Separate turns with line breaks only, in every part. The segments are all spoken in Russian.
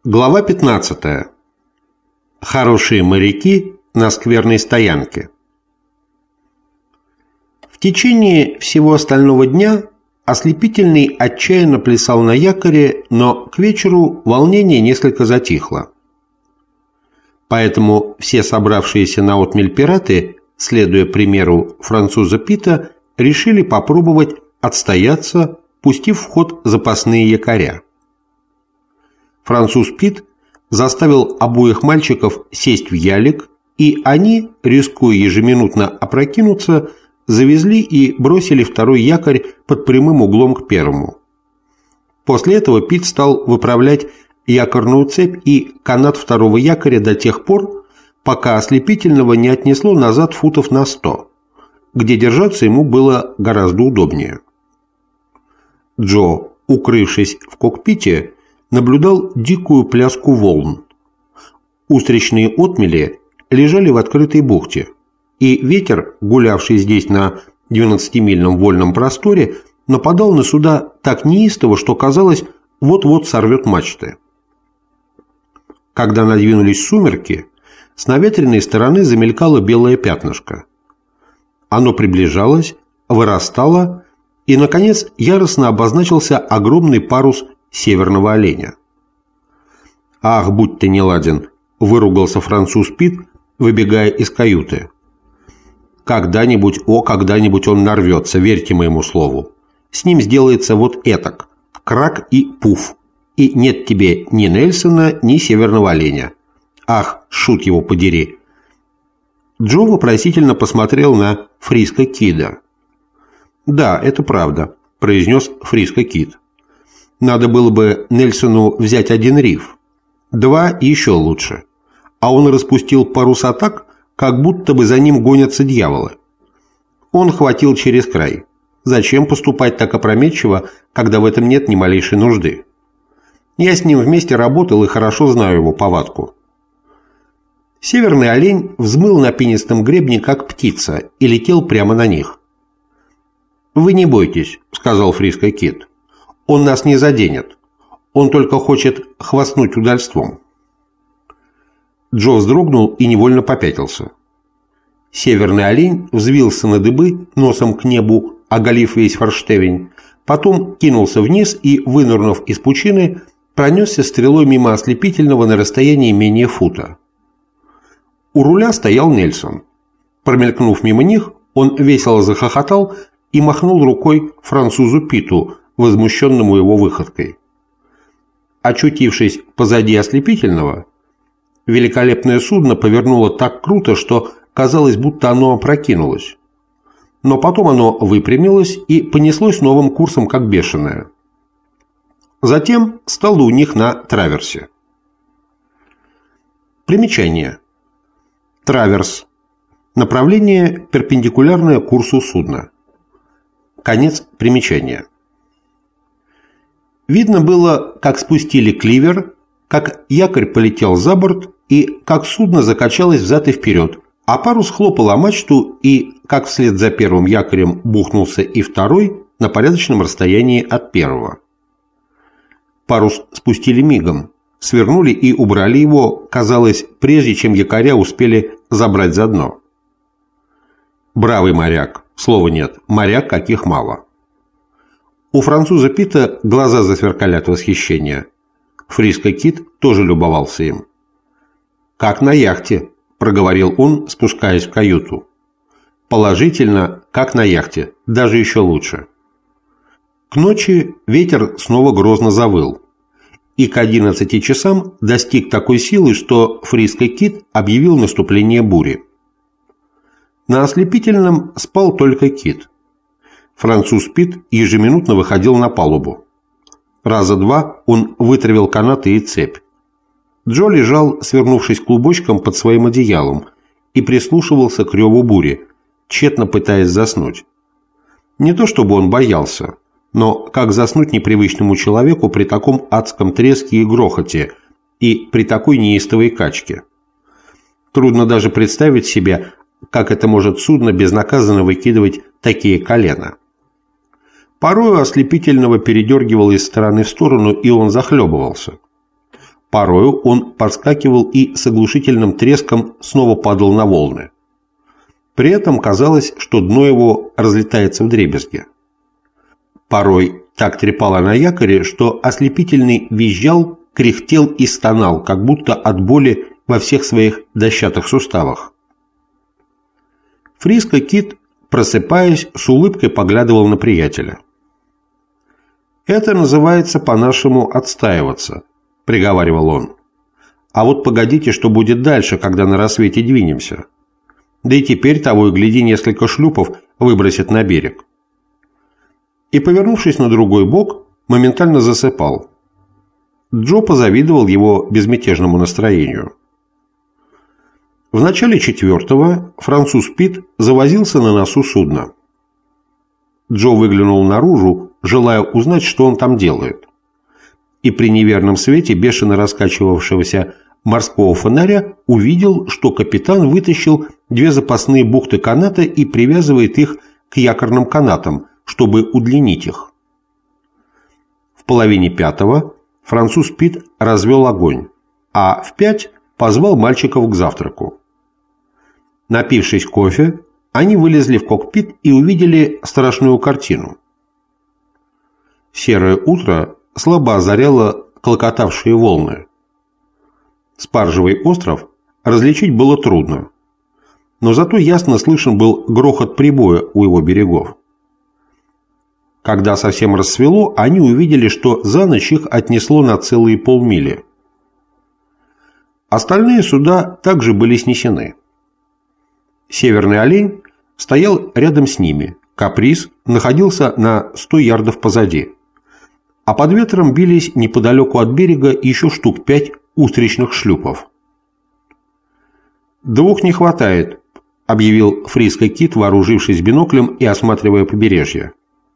Глава 15. Хорошие моряки на скверной стоянке. В течение всего остального дня Ослепительный отчаянно плясал на якоре, но к вечеру волнение несколько затихло. Поэтому все собравшиеся на отмель пираты, следуя примеру француза Питта, решили попробовать отстояться, пустив в ход запасные якоря. Француз Питт заставил обоих мальчиков сесть в ялик, и они, рискуя ежеминутно опрокинуться, завезли и бросили второй якорь под прямым углом к первому. После этого Питт стал выправлять якорную цепь и канат второго якоря до тех пор, пока Ослепительного не отнесло назад футов на 100, где держаться ему было гораздо удобнее. Джо, укрывшись в кокпите, наблюдал дикую пляску волн. Устричные отмели лежали в открытой бухте, и ветер, гулявший здесь на 12-мильном вольном просторе, нападал на суда так неистово, что казалось, вот-вот сорвет мачты. Когда надвинулись сумерки, с наветренной стороны замелькало белое пятнышко. Оно приближалось, вырастало, и, наконец, яростно обозначился огромный парус северного оленя. «Ах, будь ты неладен!» – выругался француз Питт, выбегая из каюты. «Когда-нибудь, когда-нибудь он нарвется, верьте моему слову. С ним сделается вот этак – крак и пуф, и нет тебе ни Нельсона, ни северного оленя. Ах, шут его подери!» Джо вопросительно посмотрел на Фриско Кида. «Да, это правда», – произнес Фриско Кид. «Надо было бы Нельсону взять один риф. 2 еще лучше. А он распустил паруса так, как будто бы за ним гонятся дьяволы. Он хватил через край. Зачем поступать так опрометчиво, когда в этом нет ни малейшей нужды? Я с ним вместе работал и хорошо знаю его повадку». Северный олень взмыл на пенистом гребне, как птица, и летел прямо на них. «Вы не бойтесь», — сказал Фриско Кид. «Он нас не заденет. Он только хочет хвастнуть удальством». Джо вздрогнул и невольно попятился. Северный олень взвился на дыбы, носом к небу, оголив весь форштевень, потом кинулся вниз и, вынырнув из пучины, пронесся стрелой мимо Ослепительного на расстоянии менее фута. У руля стоял Нельсон. Промелькнув мимо них, он весело захохотал и махнул рукой французу Питту, возмущенному его выходкой. Очутившись позади Ослепительного, великолепное судно повернуло так круто, что казалось, будто оно опрокинулось. Но потом оно выпрямилось и понеслось новым курсом, как бешеное. Затем стало у них на траверсе. Примечание. Траверс. Направление, перпендикулярное курсу судна. Конец примечания. Видно было, как спустили кливер, как якорь полетел за борт и как судно закачалось взад и вперед, а парус хлопал о мачту и, как вслед за первым якорем бухнулся и второй на порядочном расстоянии от первого. Парус спустили мигом, свернули и убрали его, казалось, прежде чем якоря успели забрать за дно. Бравый моряк, слова нет, моряк каких мало. У француза Питта глаза засверкали от восхищения. Фриско Кид тоже любовался им. «Как на яхте», – проговорил он, спускаясь в каюту. «Положительно, как на яхте, даже еще лучше». К ночи ветер снова грозно завыл, и к 11 часам достиг такой силы, что Фриско Кид объявил наступление бури. На Ослепительном спал только Кид. Француз Питт ежеминутно выходил на палубу. Раза два он вытравил канаты и цепь. Джо лежал, свернувшись клубочком под своим одеялом, и прислушивался к реву бури, тщетно пытаясь заснуть. Не то чтобы он боялся, но как заснуть непривычному человеку при таком адском треске и грохоте и при такой неистовой качке? Трудно даже представить себе, как это может судно безнаказанно выкидывать такие колена. Порою Ослепительного передергивало из стороны в сторону, и он захлебывался. Порою он подскакивал и с оглушительным треском снова падал на волны. При этом казалось, что дно его разлетается вдребезги. Порой так трепало на якоре, что ослепительный визжал, кряхтел и стонал, как будто от боли во всех своих дощатых суставах. Фриско Кит, просыпаясь, с улыбкой поглядывал на приятеля. «Это называется по-нашему отстаиваться», — приговаривал он. «А вот погодите, что будет дальше, когда на рассвете двинемся. Да и теперь того и гляди несколько шлюпов выбросят на берег». И, повернувшись на другой бок, моментально засыпал. Джо позавидовал его безмятежному настроению. В начале 4-го француз Пит завозился на носу судна. Джо выглянул наружу, желая узнать, что он там делает. И при неверном свете бешено раскачивавшегося морского фонаря увидел, что капитан вытащил 2 запасные бухты каната и привязывает их к якорным канатам, чтобы удлинить их. В половине 5-го француз Пит развел огонь, а в 5 позвал мальчиков к завтраку. Напившись кофе, они вылезли в кокпит и увидели страшную картину. Серое утро слабо озаряло клокотавшие волны. Спаржевый остров различить было трудно, но зато ясно слышен был грохот прибоя у его берегов. Когда совсем рассвело, они увидели, что за ночь их отнесло на целые полмили. Остальные суда также были снесены. Северный олень стоял рядом с ними, каприз находился на 100 ярдов позади, а под ветром бились неподалеку от берега еще штук 5 устричных шлюпов. «2 не хватает», — объявил Фриско Кит, вооружившись биноклем и осматривая побережье.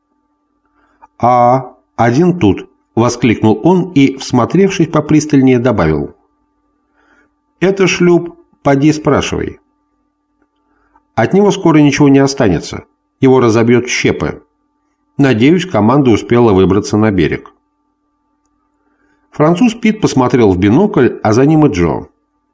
«А, 1 тут», — воскликнул он и, всмотревшись попристальнее, добавил. «Это шлюп, поди спрашивай. От него скоро ничего не останется, его разобьет в щепы. Надеюсь, команда успела выбраться на берег». Француз Пит посмотрел в бинокль, а за ним и Джо.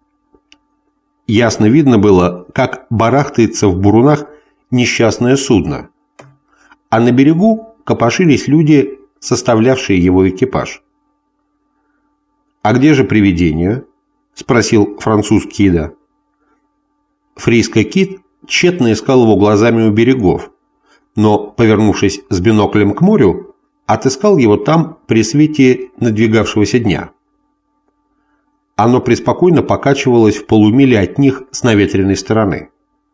Ясно видно было, как барахтается в бурунах несчастное судно, а на берегу копошились люди, составлявшие его экипаж. «А где же привидение?» – спросил француз Кида. Фриско Кит тщетно искал его глазами у берегов, но, повернувшись с биноклем к морю, отыскал его там при свете надвигавшегося дня. Оно преспокойно покачивалось в полумиле от них с наветренной стороны.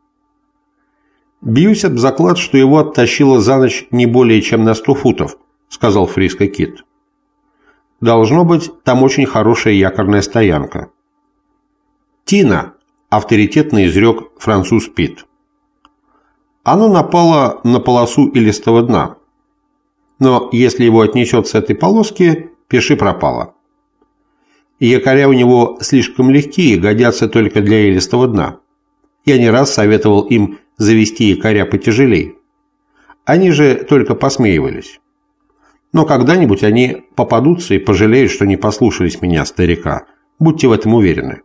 «Бьюсь об заклад, что его оттащило за ночь не более чем на 100 футов», — сказал Фриско Кит. «Должно быть, там очень хорошая якорная стоянка». «Тина», — авторитетно изрек француз Пит. «Оно напало на полосу илистого дна. Но если его отнесет с этой полоски, пиши пропало. Якоря у него слишком легкие, годятся только для илистого дна. Я не раз советовал им завести якоря потяжелей. Они же только посмеивались. Но когда-нибудь они попадутся и пожалеют, что не послушались меня, старика. Будьте в этом уверены».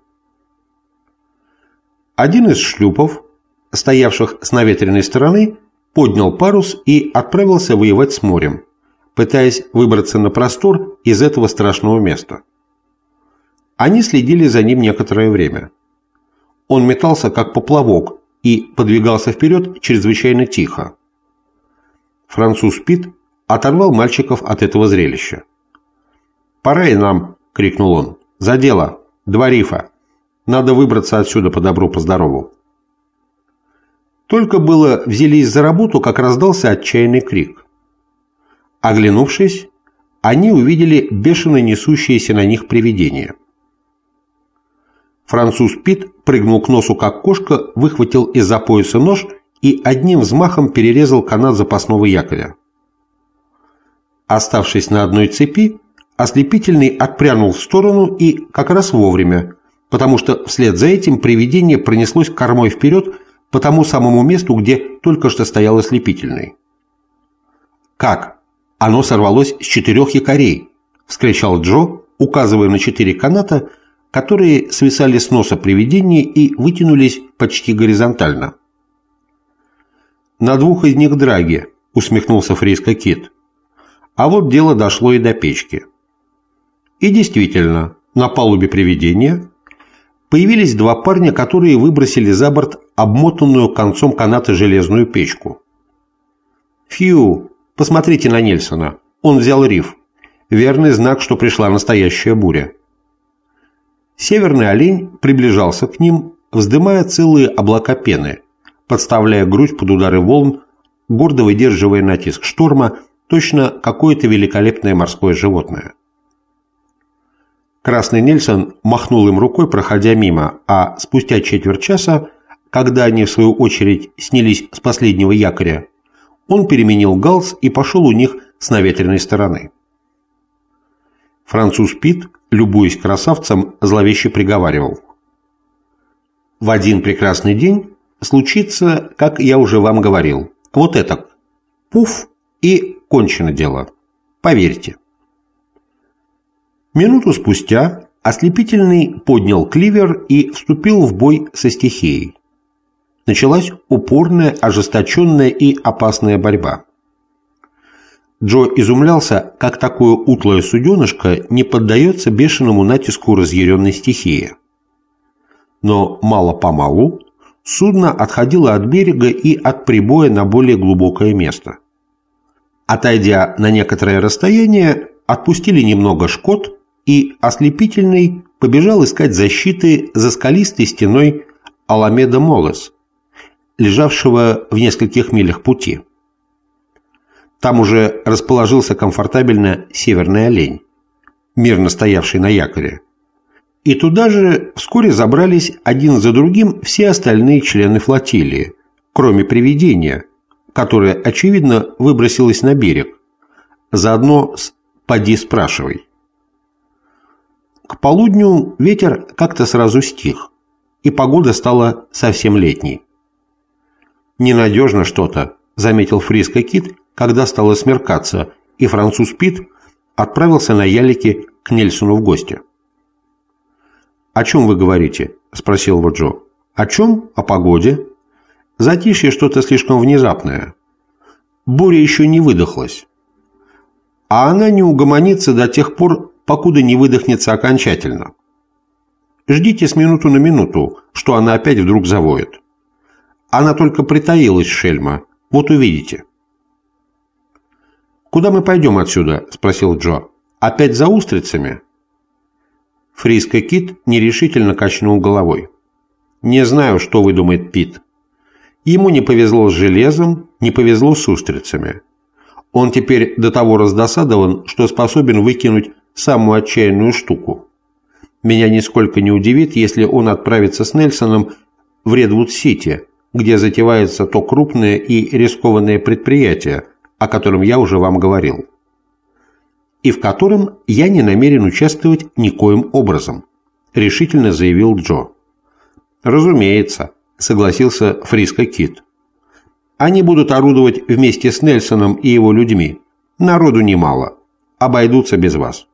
Один из шлюпов, стоявших с наветренной стороны, поднял парус и отправился воевать с морем, пытаясь выбраться на простор из этого страшного места. Они следили за ним некоторое время. Он метался как поплавок и подвигался вперед чрезвычайно тихо. Француз Пит оторвал мальчиков от этого зрелища. «Пора и нам!» — крикнул он. «За дело! 2 рифа! Надо выбраться отсюда по добру, по здорову!» Только было взялись за работу, как раздался отчаянный крик. Оглянувшись, они увидели бешено несущееся на них привидение. Француз Пит прыгнул к носу, как кошка, выхватил из-за пояса нож и одним взмахом перерезал канат запасного якоря. Оставшись на одной цепи, ослепительный отпрянул в сторону и как раз вовремя, потому что вслед за этим привидение пронеслось кормой вперед по тому самому месту, где только что стоял ослепительный. «Как? Оно сорвалось с 4 якорей!» – вскричал Джо, указывая на 4 каната, которые свисали с носа привидения и вытянулись почти горизонтально. «На 2 из них драги», — усмехнулся Фриско Кит. А вот дело дошло и до печки. И действительно, на палубе привидения появились 2 парня, которые выбросили за борт обмотанную концом каната железную печку. «Фью, посмотрите на Нельсона, он взял риф. Верный знак, что пришла настоящая буря». Северный олень приближался к ним, вздымая целые облака пены, подставляя грудь под удары волн, гордо выдерживая натиск шторма, точно какое-то великолепное морское животное. Красный Нельсон махнул им рукой, проходя мимо, а спустя четверть часа, когда они, в свою очередь, снялись с последнего якоря, он переменил галс и пошел у них с наветренной стороны. Француз Пит, любуясь красавцем, зловеще приговаривал: «В один прекрасный день случится, как я уже вам говорил, вот это, пуф, и кончено дело. Поверьте». Минуту спустя ослепительный поднял кливер и вступил в бой со стихией. Началась упорная, ожесточенная и опасная борьба. Джо изумлялся, как такое утлое суденышко не поддается бешеному натиску разъяренной стихии. Но мало-помалу судно отходило от берега и от прибоя на более глубокое место. Отойдя на некоторое расстояние, отпустили немного шкот, и ослепительный побежал искать защиты за скалистой стеной Аламеда Молес, лежавшего в нескольких милях пути. Там уже расположился комфортабельно северный олень, мирно стоявший на якоре. И туда же вскоре забрались один за другим все остальные члены флотилии, кроме привидения, которое, очевидно, выбросилось на берег, заодно с «поди спрашивай». К полудню ветер как-то сразу стих, и погода стала совсем летней. «Ненадежно что-то», — заметил Фриско Кит, когда стало смеркаться, и француз Пит отправился на ялике к Нельсону в гости. «О чем вы говорите?» — спросил его Джо. «О чем? О погоде. Затишье что-то слишком внезапное. Буря еще не выдохлась. А она не угомонится до тех пор, покуда не выдохнется окончательно. Ждите с минуту на минуту, что она опять вдруг завоет. Она только притаилась, шельма. Вот увидите». «Куда мы пойдем отсюда?» – спросил Джо. «Опять за устрицами?» Фриско Кит нерешительно качнул головой. «Не знаю, что выдумает Пит. Ему не повезло с железом, не повезло с устрицами. Он теперь до того раздосадован, что способен выкинуть самую отчаянную штуку. Меня нисколько не удивит, если он отправится с Нельсоном в Редвуд-Сити, где затевается то крупное и рискованное предприятие, о котором я уже вам говорил, и в котором я не намерен участвовать никоим образом», – решительно заявил Джо. «Разумеется», – согласился Фриско Кит. «Они будут орудовать вместе с Нельсоном и его людьми. Народу немало. Обойдутся без вас».